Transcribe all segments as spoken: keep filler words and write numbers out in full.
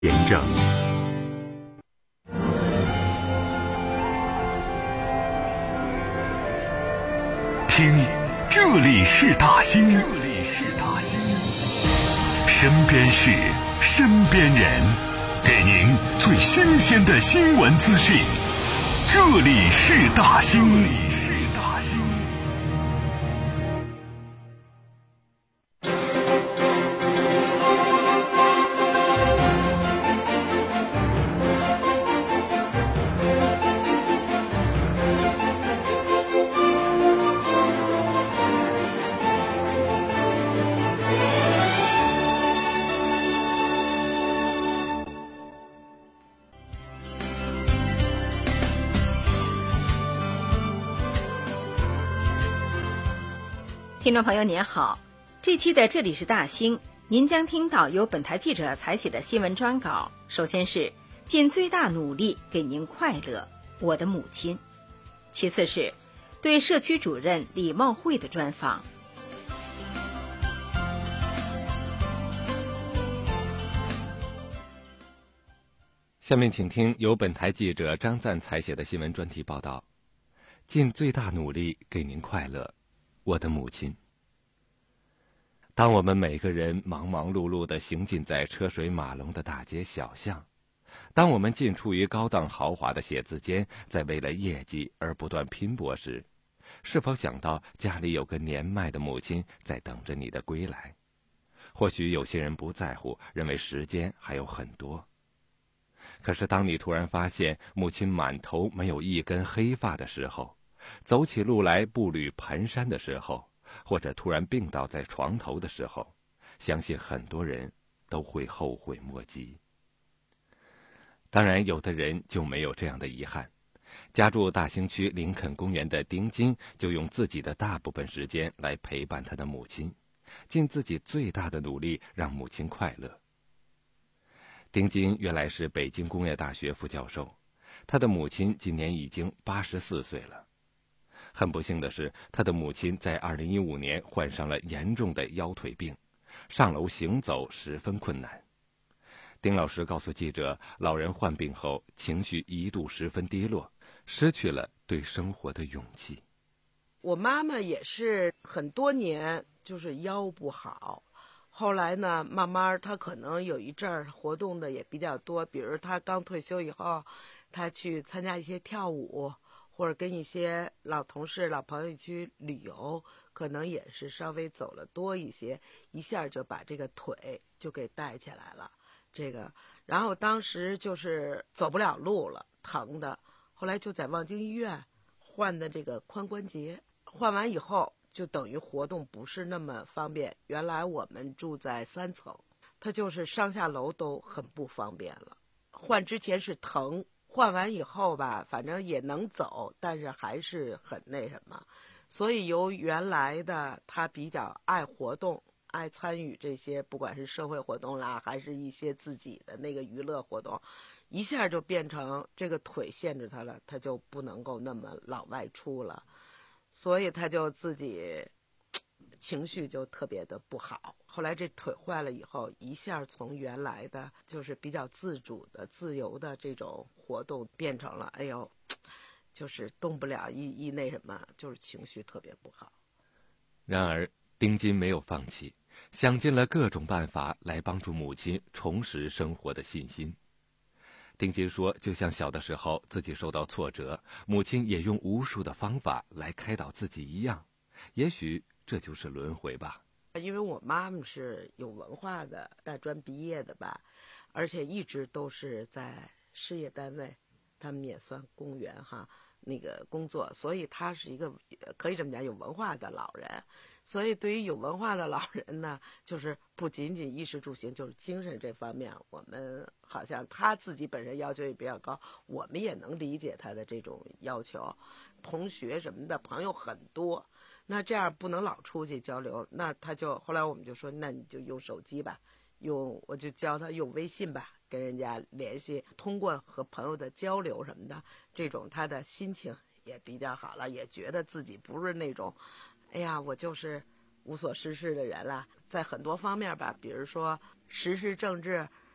验证。听，这里是大兴，这里是大兴，身边事，身边人，给您最新鲜的新闻资讯。这里是大兴，这里是大兴。 听众朋友您好，这期的这里是大兴，您将听到由本台记者采写的新闻专稿。首先是尽最大努力给您快乐，我的母亲。其次是对社区主任李茂慧的专访。 下面请听由本台记者张赞采写的新闻专题报道：尽最大努力给您快乐，我的母亲。当我们每个人忙忙碌碌地行进在车水马龙的大街小巷，当我们进出于高档豪华的写字间，在为了业绩而不断拼搏时，是否想到家里有个年迈的母亲在等着你的归来？或许有些人不在乎，认为时间还有很多。可是当你突然发现母亲满头没有一根黑发的时候，走起路来步履蹒跚的时候，或者突然病倒在床头的时候，相信很多人都会后悔莫及。当然，有的人就没有这样的遗憾。家住大兴区林肯公园的丁金就用自己的大部分时间来陪伴他的母亲，尽自己最大的努力让母亲快乐。丁金原来是北京工业大学副教授，他的母亲今年已经八十四岁了。很不幸的是，他的母亲在二零一五年患上了严重的腰腿病，上楼行走十分困难。丁老师告诉记者，老人患病后情绪一度十分低落，失去了对生活的勇气。 我妈妈也是很多年就是腰不好，后来呢慢慢她可能有一阵儿活动的也比较多，比如她刚退休以后，她去参加一些跳舞，或者跟一些老同事老朋友去旅游，可能也是稍微走了多一些，一下就把这个腿就给带起来了。这个然后当时就是走不了路了，疼的，后来就在望京医院换的这个髋关节，换完以后就等于活动不是那么方便。原来我们住在三层，他就是上下楼都很不方便了。换之前是疼，换完以后吧，反正也能走，但是还是很那什么。所以由原来的他比较爱活动，爱参与这些不管是社会活动啦，还是一些自己的那个娱乐活动，一下就变成这个腿限制他了，他就不能够那么老外出了，所以他就自己情绪就特别的不好。后来这腿坏了以后，一下从原来的就是比较自主的自由的这种活动变成了哎呦就是动不了一一那什么，就是情绪特别不好。 然而丁金没有放弃，想尽了各种办法来帮助母亲重拾生活的信心。丁金说，就像小的时候自己受到挫折，母亲也用无数的方法来开导自己一样，也许这就是轮回吧。 因为我妈妈是有文化的，大专毕业的吧，而且一直都是在事业单位，他们也算公务员哈，那个工作，所以他是一个可以这么讲有文化的老人。所以对于有文化的老人呢，就是不仅仅衣食住行，就是精神这方面，我们好像他自己本身要求也比较高，我们也能理解他的这种要求。同学什么的朋友很多，那这样不能老出去交流，那他就后来我们就说，那你就用手机吧，用我就教他用微信吧，跟人家联系，通过和朋友的交流什么的，这种他的心情也比较好了，也觉得自己不是那种哎呀我就是无所事事的人了。在很多方面吧，比如说时事政治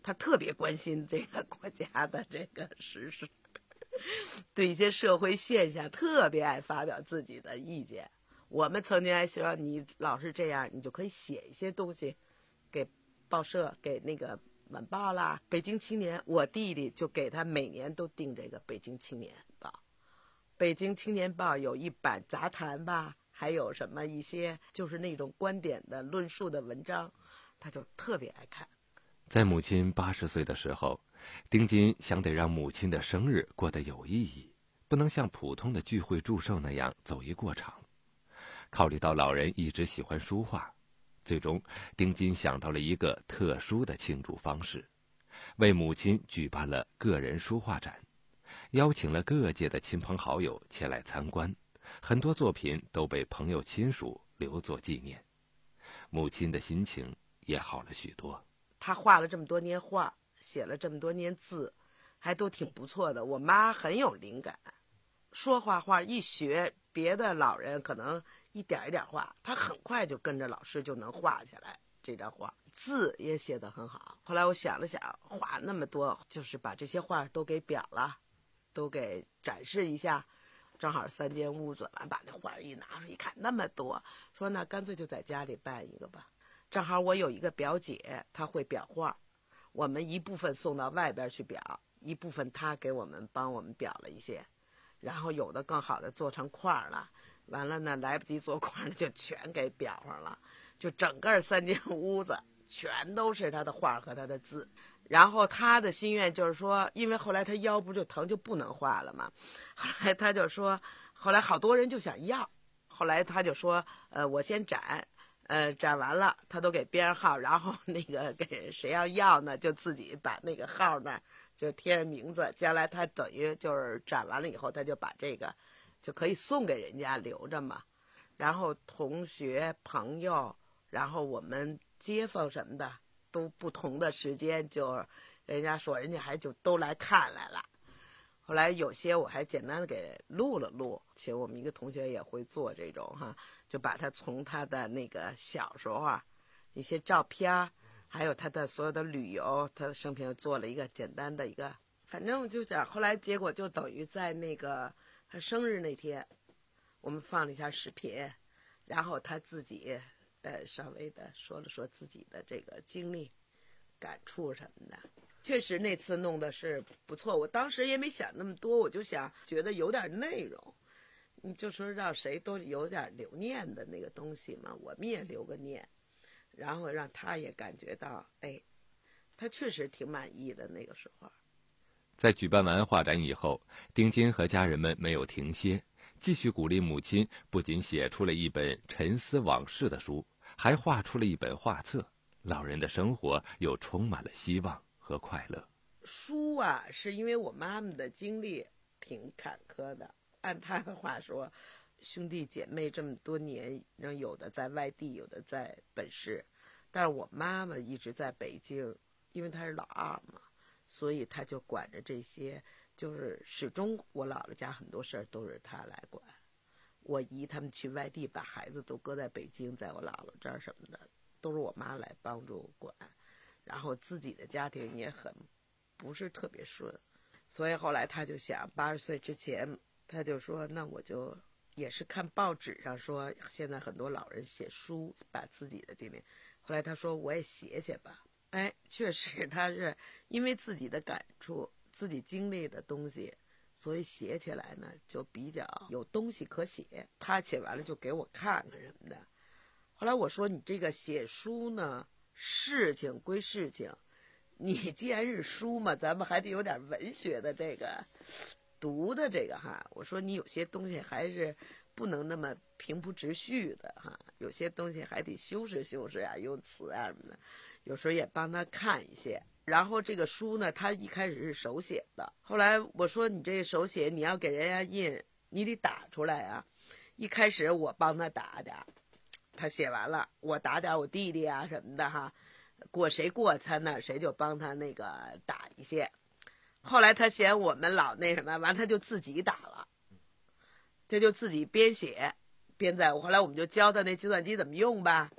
他特别关心这个国家的这个时事，对一些社会现象特别爱发表自己的意见。我们曾经还说，你老是这样，你就可以写一些东西给报社，给那个晚报啦，北京青年。我弟弟就给他每年都订这个北京青年报。北京青年报有一版杂谈吧，还有什么一些就是那种观点的论述的文章，他就特别爱看。 在母亲八十岁的时候，丁金想得让母亲的生日过得有意义，不能像普通的聚会祝寿那样走一过场。考虑到老人一直喜欢书画，最终丁金想到了一个特殊的庆祝方式，为母亲举办了个人书画展，邀请了各界的亲朋好友前来参观，很多作品都被朋友亲属留作纪念。母亲的心情也好了许多。 他画了这么多年画，写了这么多年字，还都挺不错的。我妈很有灵感，说画画一学，别的老人可能一点一点画，他很快就跟着老师就能画起来这张画，字也写得很好。后来我想了想，画那么多，就是把这些画都给裱了，都给展示一下。正好三间屋子，完把那画一拿出一看，那么多，说那干脆就在家里办一个吧。正好我有一个表姐，她会裱画，我们一部分送到外边去裱，一部分她给我们帮我们裱了一些，然后有的更好的做成框了，完了呢来不及做框就全给裱上了，就整个三间屋子全都是她的画和她的字。然后她的心愿就是说，因为后来她腰不就疼就不能画了嘛，后来她就说，后来好多人就想要，后来她就说，呃，我先展。呃，展完了，他都给编上号，然后那个给谁要要呢，就自己把那个号那儿就贴上名字。将来他等于就是展完了以后，他就把这个就可以送给人家留着嘛。然后同学、朋友，然后我们街坊什么的，都不同的时间，就人家说人家还就都来看来了。后来有些我还简单的给录了录，请我们一个同学也会做这种哈，就把他从他的那个小时候啊一些照片，还有他的所有的旅游，他的生平做了一个简单的一个，反正就这样。后来结果就等于在那个他生日那天，我们放了一下视频，然后他自己呃稍微的说了说自己的这个经历、感触什么的。确实那次弄的是不错，我当时也没想那么多，我就想觉得有点内容，你就说让谁都有点留念的那个东西嘛，我们也留个念，然后让他也感觉到，哎，他确实挺满意的那个时候。 在举办完画展以后，丁金和家人们没有停歇，继续鼓励母亲，不仅写出了一本沉思往事的书，还画出了一本画册，老人的生活又充满了希望和快乐。 书啊，是因为我妈妈的经历挺坎坷的，按她的话说，兄弟姐妹这么多年，让有的在外地，有的在本市，但是我妈妈一直在北京，因为她是老二嘛，所以她就管着这些，就是始终我姥姥家很多事儿都是她来管。我姨他们去外地，把孩子都搁在北京，在我姥姥这儿什么的，都是我妈来帮助管。然后自己的家庭也很不是特别顺，所以后来他就想，八十岁之前，他就说，那我就也是看报纸上说，现在很多老人写书，把自己的经历。后来他说，我也写写吧。哎，确实他是因为自己的感触、自己经历的东西，所以写起来呢就比较有东西可写。他写完了就给我看看什么的。后来我说，你这个写书呢，事情归事情，你既然是书嘛，咱们还得有点文学的这个读的这个哈。我说你有些东西还是不能那么平铺直叙的哈，有些东西还得修饰修饰啊，用词啊什么的，有时候也帮他看一些。然后这个书呢，他一开始是手写的，后来我说你这个手写你要给人家印，你得打出来啊。一开始我帮他打点，他写完了，我打点我弟弟啊什么的哈，过谁过他那谁就帮他那个打一些。后来他嫌我们老那什么，完他就自己打了，这就自己边写边在。后来我们就教他那计算机怎么用吧，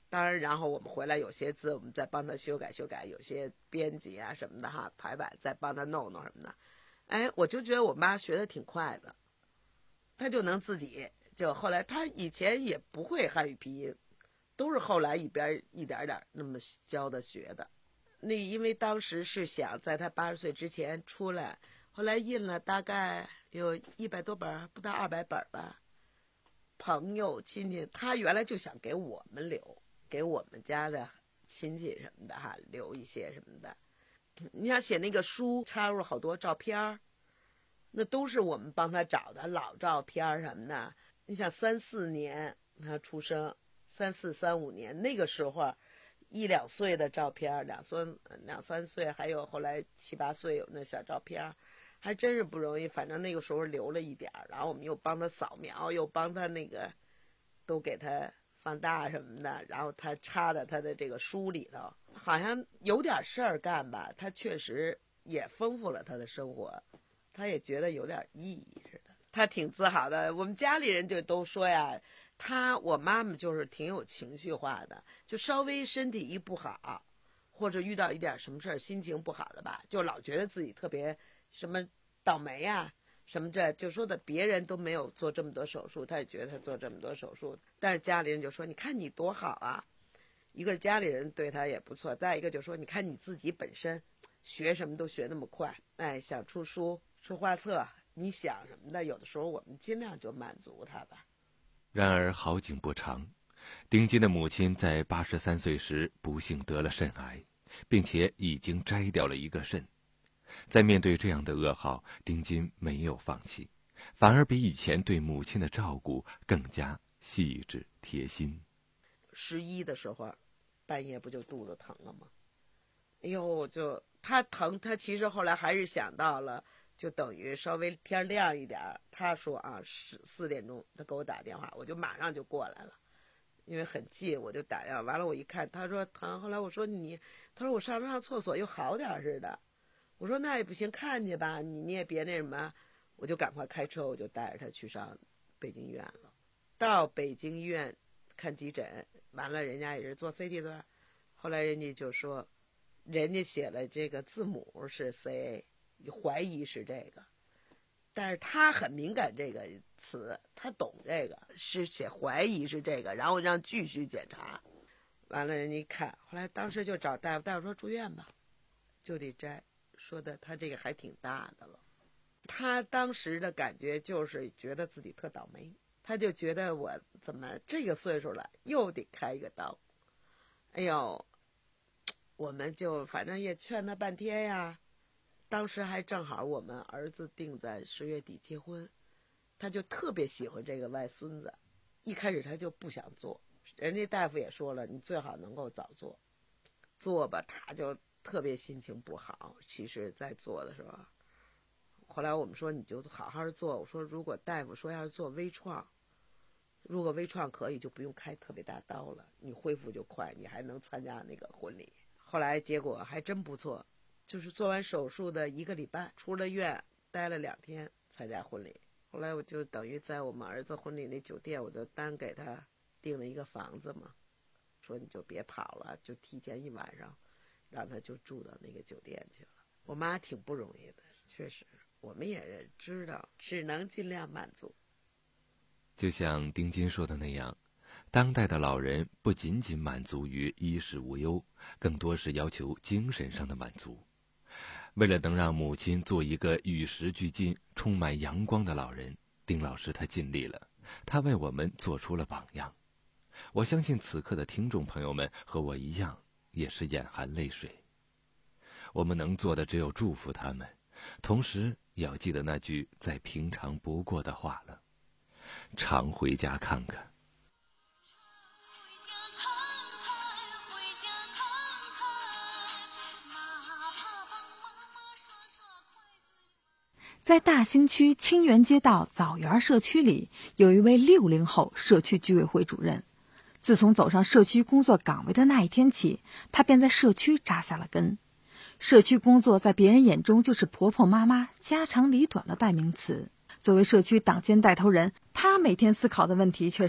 当然，然后我们回来有些字，我们再帮他修改修改，有些编辑啊什么的哈，排版再帮他弄弄什么的。哎，我就觉得我妈学的挺快的，她就能自己就后来她以前也不会汉语拼音，都是后来一边一点点那么教的学的。那因为当时是想在她八十岁之前出来，后来印了大概有一百多本，不到二百本吧。朋友亲戚，她原来就想给我们留，给我们家的亲戚什么的哈留一些什么的。你想写那个书，插入了好多照片，那都是我们帮他找的老照片什么的。你想三四年他出生，三四三五年那个时候，一两岁的照片，两三两三岁，还有后来七八岁有那小照片，还真是不容易。反正那个时候留了一点，然后我们又帮他扫描，又帮他那个都给他放大什么的，然后他插在他的这个书里头，好像有点事儿干吧，他确实也丰富了他的生活，他也觉得有点意义似的，他挺自豪的。我们家里人就都说呀，他我妈妈就是挺有情绪化的，就稍微身体一不好，或者遇到一点什么事儿，心情不好了吧，就老觉得自己特别什么倒霉呀、什么这就说的别人都没有做这么多手术，他也觉得他做这么多手术，但是家里人就说你看你多好啊，一个是家里人对他也不错，再一个就说你看你自己本身学什么都学那么快，哎，想出书出画册，你想什么的，有的时候我们尽量就满足他吧。 然而好景不长，丁金的母亲在八十三岁时不幸得了肾癌，并且已经摘掉了一个肾。在面对这样的噩耗，丁金没有放弃，反而比以前对母亲的照顾更加细致贴心。 十一的时候，半夜不就肚子疼了吗？哎呦，就他疼，他其实后来还是想到了，就等于稍微天亮一点，他说啊，十四点钟他给我打电话，我就马上就过来了，因为很近，我就打电话。完了我一看，他说疼，后来我说你，他说我上上厕所又好点似的。我说那也不行，看去吧，你你也别那什么，我就赶快开车，我就带着他去上北京医院了。到北京医院看急诊，完了人家也是做 C T 的，后来人家就说，人家写了这个字母是 C A， 怀疑是这个，但是他很敏感这个词，他懂这个，是写怀疑是这个，然后让继续检查。完了人家一看，后来当时就找大夫，大夫说住院吧，就得摘。说的他这个还挺大的了，他当时的感觉就是觉得自己特倒霉，他就觉得我怎么这个岁数了又得开一个刀。哎呦，我们就反正也劝他半天呀。当时还正好我们儿子定在十月底结婚，他就特别喜欢这个外孙子，一开始他就不想做，人家大夫也说了，你最好能够早做，做吧，他就特别心情不好。其实在做的时候，后来我们说你就好好做，我说如果大夫说要是做微创，如果微创可以就不用开特别大刀了，你恢复就快，你还能参加那个婚礼。后来结果还真不错，就是做完手术的一个礼拜出了院，待了两天参加婚礼。后来我就等于在我们儿子婚礼那酒店，我就单给他订了一个房子嘛，说你就别跑了，就提前一晚上让他就住到那个酒店去了。我妈挺不容易的，确实我们也知道，只能尽量满足。 就像丁金说的那样，当代的老人不仅仅满足于衣食无忧，更多是要求精神上的满足。为了能让母亲做一个与时俱进、充满阳光的老人，丁老师他尽力了，他为我们做出了榜样。我相信此刻的听众朋友们和我一样，也是眼含泪水。我们能做的只有祝福他们，同时也要记得那句再平常不过的话了，常回家看看。 在大兴区清源街道枣园社区里，有一位六零后社区居委会主任。自从走上社区工作岗位的那一天起，他便在社区扎下了根。社区工作在别人眼中就是婆婆妈妈、家长里短的代名词。作为社区党建带头人，他每天思考的问题却是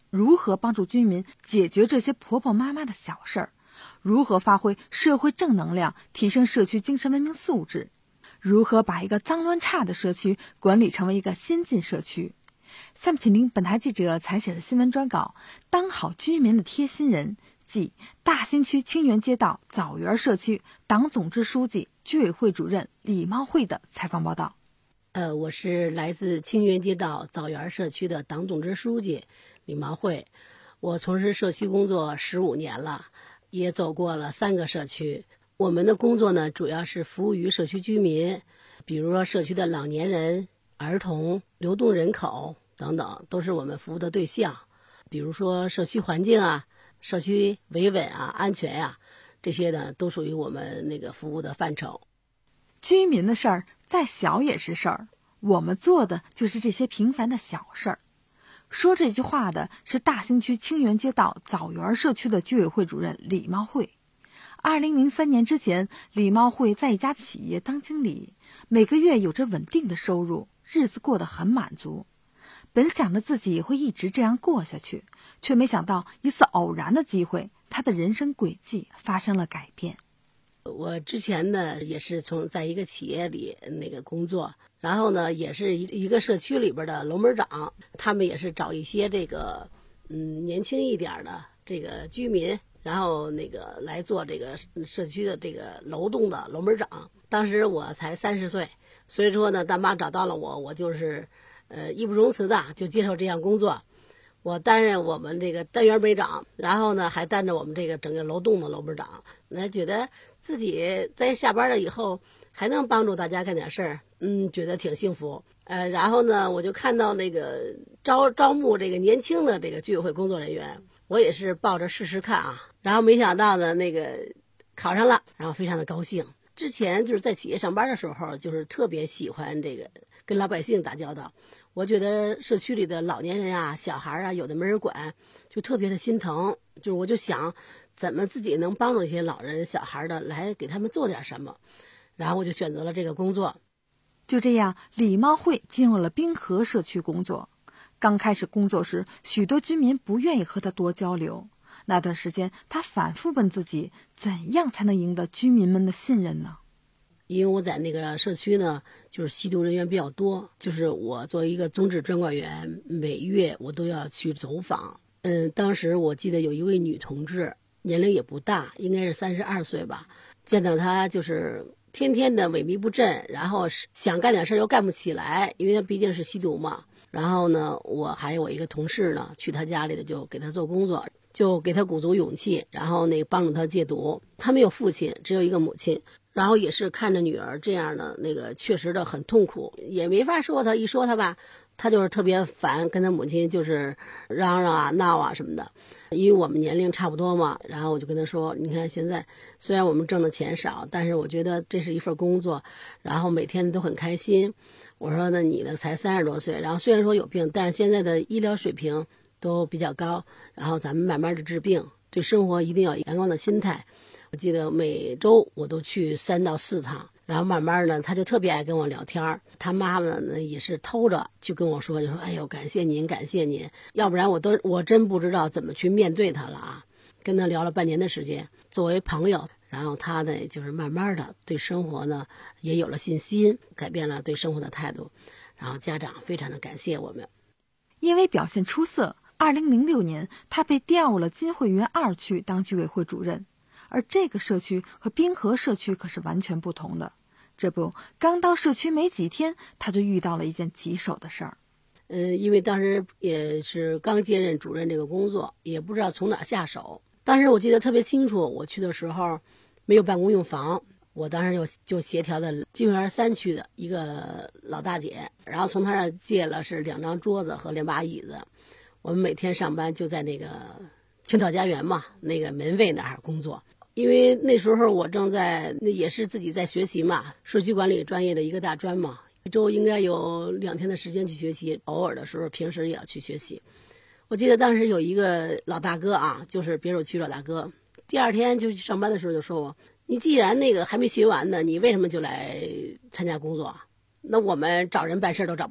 如何帮助居民解决这些婆婆妈妈的小事儿，如何发挥社会正能量，提升社区精神文明素质，如何把一个脏乱差的社区管理成为一个先进社区。下面请听本台记者采写的新闻专稿，当好居民的贴心人，即大兴区清源街道枣园社区党总支书记、居委会主任李茂慧的采访报道。 呃，我是来自清源街道枣园社区的党总支书记李茂慧，我从事社区工作十五年了，也走过了三个社区。我们的工作呢，主要是服务于社区居民，比如说社区的老年人、儿童、流动人口等等，都是我们服务的对象。比如说社区环境啊、社区维稳啊、安全呀、啊，这些呢都属于我们那个服务的范畴。 居民的事儿再小也是事儿，我们做的就是这些平凡的小事儿。说这句话的是大兴区清源街道枣园社区的居委会主任李茂慧。二零零三年之前，李茂慧在一家企业当经理，每个月有着稳定的收入，日子过得很满足。本想着自己也会一直这样过下去，却没想到一次偶然的机会，他的人生轨迹发生了改变。 我之前呢也是从在一个企业里那个工作，然后呢也是一一个社区里边的楼门长，他们也是找一些这个嗯年轻一点的这个居民，然后那个来做这个社区的这个楼栋的楼门长。当时我才三十岁，所以说呢大妈找到了我，我就是呃义不容辞的就接受这项工作。我担任我们这个单元门长，然后呢还担任我们这个整个楼栋的楼门长，那觉得自己在下班了以后还能帮助大家干点事儿，嗯，觉得挺幸福。呃，然后呢，我就看到那个招招募这个年轻的这个居委会工作人员，我也是抱着试试看啊，然后没想到呢，那个考上了，然后非常的高兴。之前就是在企业上班的时候，就是特别喜欢这个跟老百姓打交道。我觉得社区里的老年人啊、小孩啊，有的没人管，就特别的心疼。就是我就想，怎么自己能帮助一些老人、小孩的，来给他们做点什么。然后我就选择了这个工作。 就这样，李茂慧进入了滨河社区工作。刚开始工作时，许多居民不愿意和他多交流。那段时间，他反复问自己，怎样才能赢得居民们的信任呢？ 因为我在那个社区呢，就是吸毒人员比较多，就是我作为一个综治专管员，每月我都要去走访。嗯，当时我记得有一位女同志，年龄也不大，应该是三十二岁吧。见到她就是天天的萎靡不振，然后想干点事又干不起来，因为她毕竟是吸毒嘛。然后呢，我还有我一个同事呢，去她家里的就给她做工作，就给她鼓足勇气，然后那个帮助她戒毒。她没有父亲，只有一个母亲。然后也是看着女儿这样的那个确实的很痛苦，也没法说她，一说她吧，她就是特别烦，跟她母亲就是嚷嚷啊闹啊什么的。因为我们年龄差不多嘛，然后我就跟她说，你看现在虽然我们挣的钱少，但是我觉得这是一份工作，然后每天都很开心。我说那你呢才三十多岁，然后虽然说有病，但是现在的医疗水平都比较高，然后咱们慢慢的治病，对生活一定要有阳光的心态。我记得每周我都去三到四趟，然后慢慢的他就特别爱跟我聊天。他妈妈呢也是偷着就跟我说，就说哎呦感谢您感谢您，要不然我都我真不知道怎么去面对他了啊。跟他聊了半年的时间，作为朋友，然后他呢就是慢慢的对生活呢也有了信心，改变了对生活的态度，然后家长非常的感谢我们。 因为表现出色，二零零六年他被调入了金汇园二区当居委会主任。而这个社区和滨河社区可是完全不同的。这不，刚到社区没几天，他就遇到了一件棘手的事儿。 嗯，因为当时也是刚接任主任这个工作，也不知道从哪下手。当时我记得特别清楚，我去的时候没有办公用房，我当时就就协调的金汇园三区的一个老大姐，然后从她那儿借了是两张桌子和两把椅子。我们每天上班就在那个青岛家园嘛，那个门卫那儿工作。因为那时候我正在那也是自己在学习嘛，社区管理专业的一个大专嘛，一周应该有两天的时间去学习，偶尔的时候平时也要去学习。我记得当时有一个老大哥啊，就是别墅区老大哥，第二天就去上班的时候就说我，你既然那个还没学完呢，你为什么就来参加工作？那我们找人办事都找不着。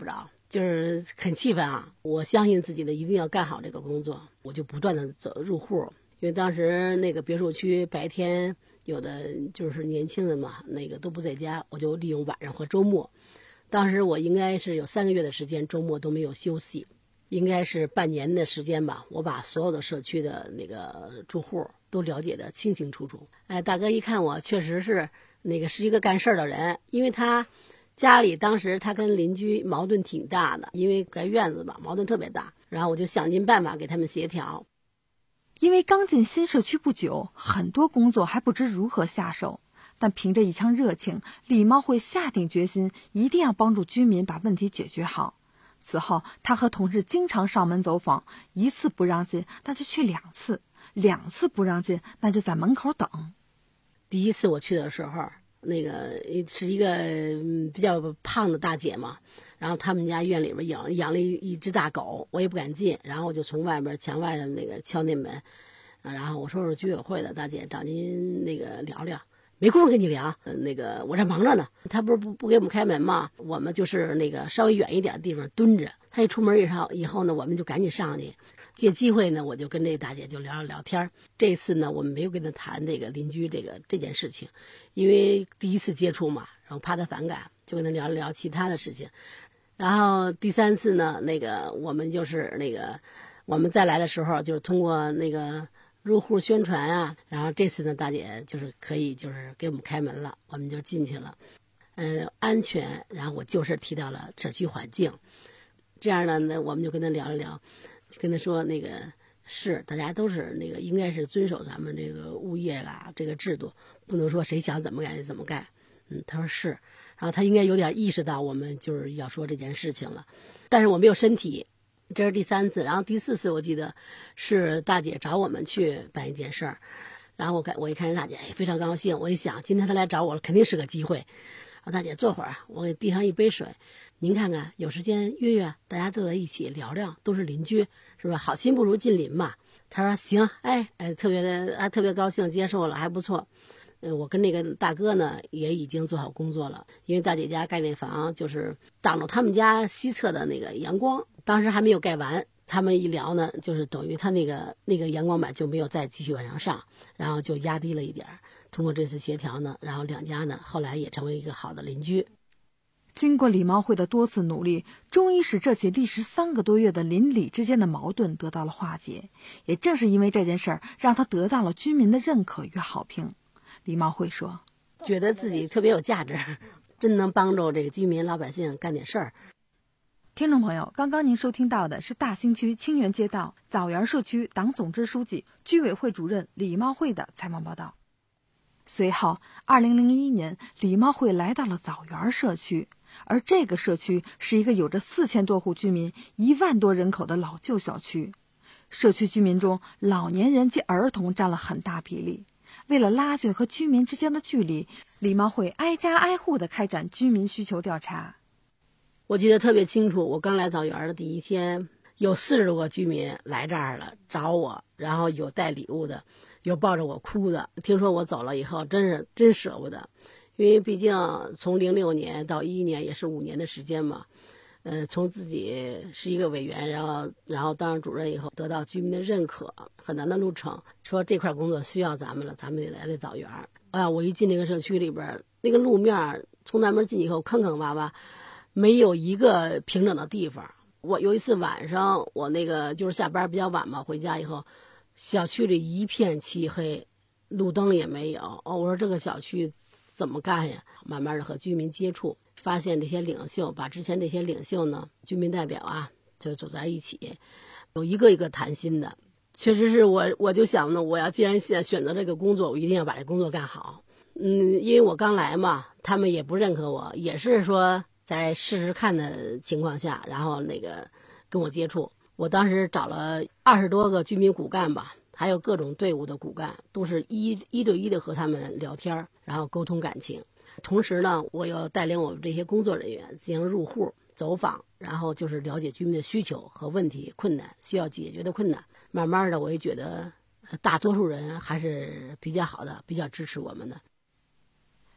就是很气愤啊！我相信自己的，一定要干好这个工作，我就不断的走入户，因为当时那个别墅区白天有的就是年轻人嘛，那个都不在家，我就利用晚上和周末。当时我应该是有三个月的时间，周末都没有休息，应该是半年的时间吧。我把所有的社区的那个住户都了解的清清楚楚。哎，大哥一看我确实是那个是一个干事儿的人，因为他家里当时他跟邻居矛盾挺大的，因为盖院子吧，矛盾特别大。然后我就想尽办法给他们协调。 因为刚进新社区不久，很多工作还不知如何下手。但凭着一腔热情，李茂会下定决心，一定要帮助居民把问题解决好。此后，他和同事经常上门走访，一次不让进，那就去两次；两次不让进，那就在门口等。 第一次我去的时候，那个是一个比较胖的大姐嘛，然后他们家院里边养养了一一只大狗，我也不敢进，然后我就从外边墙外的那个敲那门，然后我说是居委会的大姐，找您那个聊聊。没工夫跟你聊，呃，那个我这忙着呢。他不是不不给我们开门吗？我们就是那个稍微远一点的地方蹲着。他一出门以后，以后呢，我们就赶紧上去。借机会呢，我就跟这个大姐就聊聊聊天。这次呢，我们没有跟她谈这个邻居这个这件事情，因为第一次接触嘛，然后怕她反感，就跟她聊一聊其他的事情。然后第三次呢，那个我们就是那个我们再来的时候，就是通过那个入户宣传啊，然后这次呢，大姐就是可以就是给我们开门了，我们就进去了。呃，安全，然后我就事提到了社区环境，这样呢，那我们就跟他聊一聊，跟他说那个是大家都是那个应该是遵守咱们这个物业啦这个制度，不能说谁想怎么干就怎么干。嗯，他说是，然后他应该有点意识到我们就是要说这件事情了，但是我没有身体。这是第三次，然后第四次我记得是大姐找我们去办一件事儿，然后我看我一看大姐，哎，非常高兴。我一想，今天她来找我了，肯定是个机会。然后大姐坐会儿，我给递上一杯水，您看看，有时间约约，大家坐在一起聊聊，都是邻居，是吧？好心不如近邻嘛。她说行，哎哎，特别的，还特别高兴，接受了，还不错。呃，我跟那个大哥呢也已经做好工作了，因为大姐家盖那房就是挡着他们家西侧的那个阳光，当时还没有盖完。他们一聊呢，就是等于他那个那个阳光板就没有再继续往上上，然后就压低了一点。通过这次协调呢，然后两家呢后来也成为一个好的邻居。 经过李茂会的多次努力，终于使这起历时三个多月的邻里之间的矛盾得到了化解。也正是因为这件事儿，让他得到了居民的认可与好评。李茂会说， 觉得自己特别有价值，真能帮助这个居民老百姓干点事儿。 听众朋友，刚刚您收听到的是大兴区清源街道枣园社区党总支书记、居委会主任李茂会的采访报道。随后二零零一年，李茂会来到了枣园社区，而这个社区是一个有着四千多户居民、一万多人口的老旧小区。社区居民中，老年人及儿童占了很大比例。为了拉近和居民之间的距离，李茂会挨家挨户地开展居民需求调查。 我记得特别清楚，我刚来枣园的第一天，有四十多个居民来这儿了找我，然后有带礼物的，有抱着我哭的。听说我走了以后，真是真舍不得，因为毕竟从零六年到一一年也是五年的时间嘛。呃，从自己是一个委员，然后然后当上主任以后，得到居民的认可，很难的路程。说这块工作需要咱们了，咱们得来这枣园。啊，我一进那个社区里边，那个路面从南门进以后坑坑洼洼，没有一个平整的地方。我有一次晚上，我那个就是下班比较晚嘛，回家以后，小区里一片漆黑，路灯也没有。哦，我说这个小区怎么干呀？慢慢的和居民接触。发现这些领袖，把之前这些领袖呢，居民代表啊，就走在一起，有一个一个谈心的。确实是我，我就想呢，我要既然现在选择这个工作，我一定要把这工作干好。嗯，因为我刚来嘛，他们也不认可我，也是说在试试看的情况下，然后那个跟我接触。我当时找了二十多个居民骨干吧，还有各种队伍的骨干，都是一一对一的和他们聊天，然后沟通感情。同时呢，我要带领我们这些工作人员进行入户走访，然后就是了解居民的需求和问题、困难需要解决的困难。慢慢的，我也觉得大多数人还是比较好的，比较支持我们的。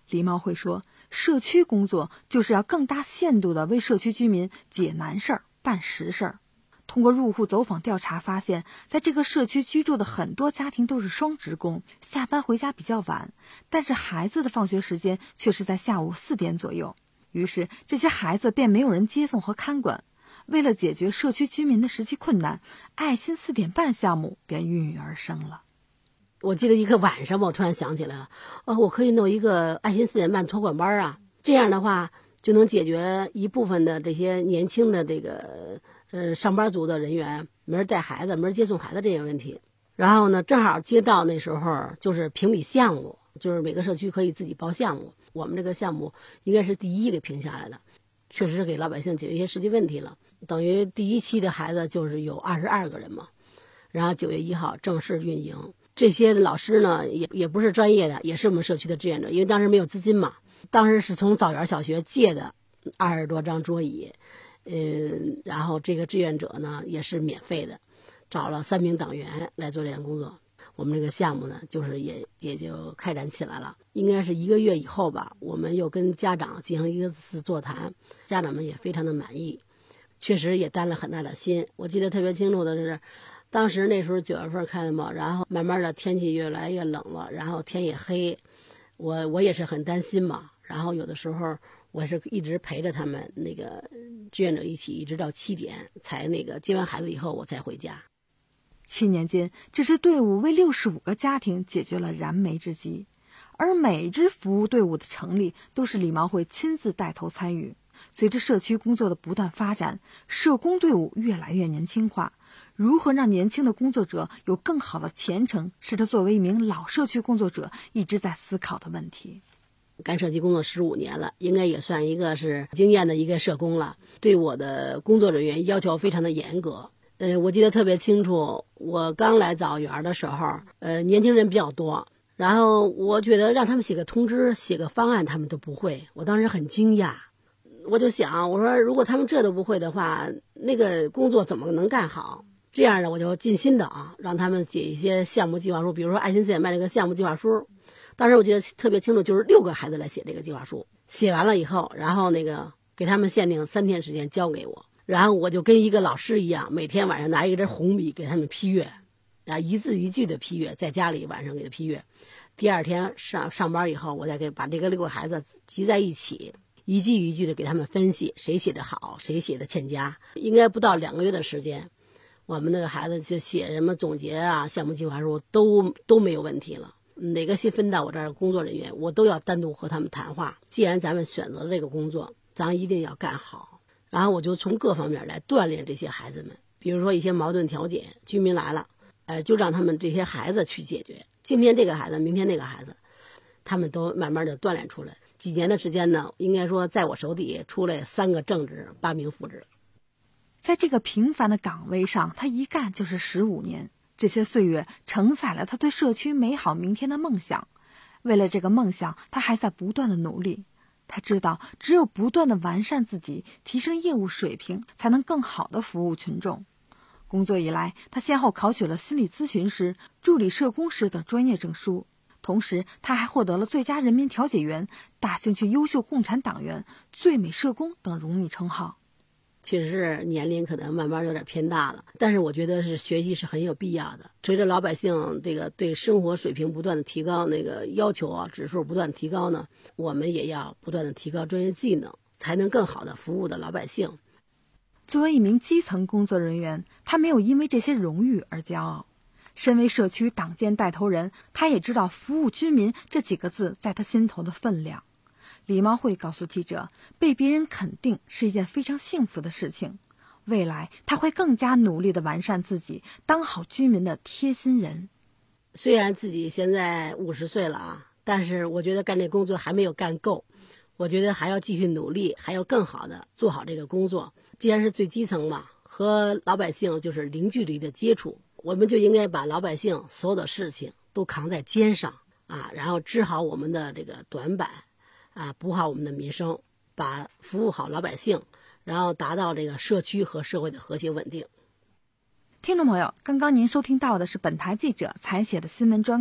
李茂会说，社区工作就是要更大限度地为社区居民解难事儿、办实事儿。通过入户走访调查发现，在这个社区居住的很多家庭都是双职工，下班回家比较晚，但是孩子的放学时间却是在下午四点左右，于是这些孩子便没有人接送和看管。为了解决社区居民的实际困难，爱心四点半项目便孕育而生了。 我记得一个晚上吧，我突然想起来了，哦，我可以弄一个爱心四点半托管班啊，这样的话就能解决一部分的这些年轻的这个呃上班族的人员没人带孩子、没人接送孩子这些问题。然后呢，正好接到那时候就是评比项目，就是每个社区可以自己报项目，我们这个项目应该是第一给评下来的，确实给老百姓解决一些实际问题了。等于第一期的孩子就是有二十二个人嘛，然后九月一号正式运营。这些老师呢也也不是专业的，也是我们社区的志愿者，因为当时没有资金嘛，当时是从枣园小学借的二十多张桌椅，嗯，然后这个志愿者呢也是免费的，找了三名党员来做这项工作。我们这个项目呢就是也也就开展起来了，应该是一个月以后吧，我们又跟家长进行一个次座谈，家长们也非常的满意，确实也担了很大的心。我记得特别清楚的是，当时那时候九月份开的嘛，然后慢慢的天气越来越冷了，然后天也黑，我我也是很担心嘛，然后有的时候我是一直陪着他们那个志愿者一起，一直到七点才那个接完孩子以后我才回家。 七年间，这支队伍为六十五个家庭解决了燃眉之急，而每支服务队伍的成立都是李茂会亲自带头参与。随着社区工作的不断发展，社工队伍越来越年轻化。如何让年轻的工作者有更好的前程，是他作为一名老社区工作者一直在思考的问题。 干社区工作十五年了，应该也算一个是经验的一个社工了，对我的工作人员要求非常的严格。呃，我记得特别清楚，我刚来枣园的时候，呃，年轻人比较多，然后我觉得让他们写个通知、写个方案，他们都不会，我当时很惊讶。我就想，我说如果他们这都不会的话，那个工作怎么能干好？这样呢，我就尽心的啊，让他们写一些项目计划书，比如说爱心四点半这个项目计划书。当时我记得特别清楚，就是六个孩子来写这个计划书，写完了以后，然后那个给他们限定三天时间交给我，然后我就跟一个老师一样，每天晚上拿一支红笔给他们批阅，啊，一字一句的批阅，在家里晚上给他批阅。第二天上上班以后，我再给把这个六个孩子集在一起，一句一句的给他们分析谁写的好，谁写的欠佳。应该不到两个月的时间，我们那个孩子就写什么总结啊、项目计划书都都没有问题了。哪个新分到我这儿工作人员，我都要单独和他们谈话。既然咱们选择了这个工作，咱一定要干好。然后我就从各方面来锻炼这些孩子们，比如说一些矛盾调解，居民来了，呃，就让他们这些孩子去解决。今天这个孩子，明天那个孩子，他们都慢慢的锻炼出来。几年的时间呢，应该说在我手底出来三个正职，八名副职。 在这个平凡的岗位上，他一干就是十五年。这些岁月承载了他对社区美好明天的梦想。为了这个梦想，他还在不断的努力。他知道，只有不断的完善自己，提升业务水平，才能更好的服务群众。工作以来，他先后考取了心理咨询师、助理社工师等专业证书。同时，他还获得了最佳人民调解员、大兴区优秀共产党员、最美社工等荣誉称号。 确实是年龄可能慢慢有点偏大了，但是我觉得是学习是很有必要的。随着老百姓这个对生活水平不断的提高，那个要求啊指数不断提高呢，我们也要不断的提高专业技能，才能更好的服务的老百姓。 作为一名基层工作人员，他没有因为这些荣誉而骄傲。身为社区党建带头人，他也知道服务居民这几个字在他心头的分量。李茂会告诉记者，被别人肯定是一件非常幸福的事情。未来他会更加努力地完善自己，当好居民的贴心人。 虽然自己现在五十岁了啊，但是我觉得干这工作还没有干够，我觉得还要继续努力，还要更好的做好这个工作。既然是最基层嘛，和老百姓就是零距离的接触，我们就应该把老百姓所有的事情都扛在肩上啊，然后治好我们的这个短板啊，补好我们的民生，把服务好老百姓，然后达到这个社区和社会的和谐稳定。 听众朋友，刚刚您收听到的是本台记者采写的新闻专稿，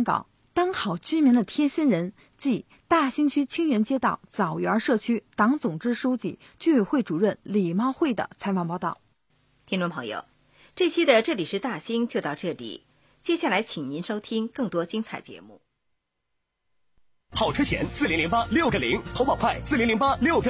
当好居民的贴心人，即大兴区清源街道枣园社区党总支书记、居委会主任李茂慧的采访报道。 听众朋友，这期的这里是大兴就到这里，接下来请您收听更多精彩节目。 好车险四零零八六个零，投保快四零零八六个。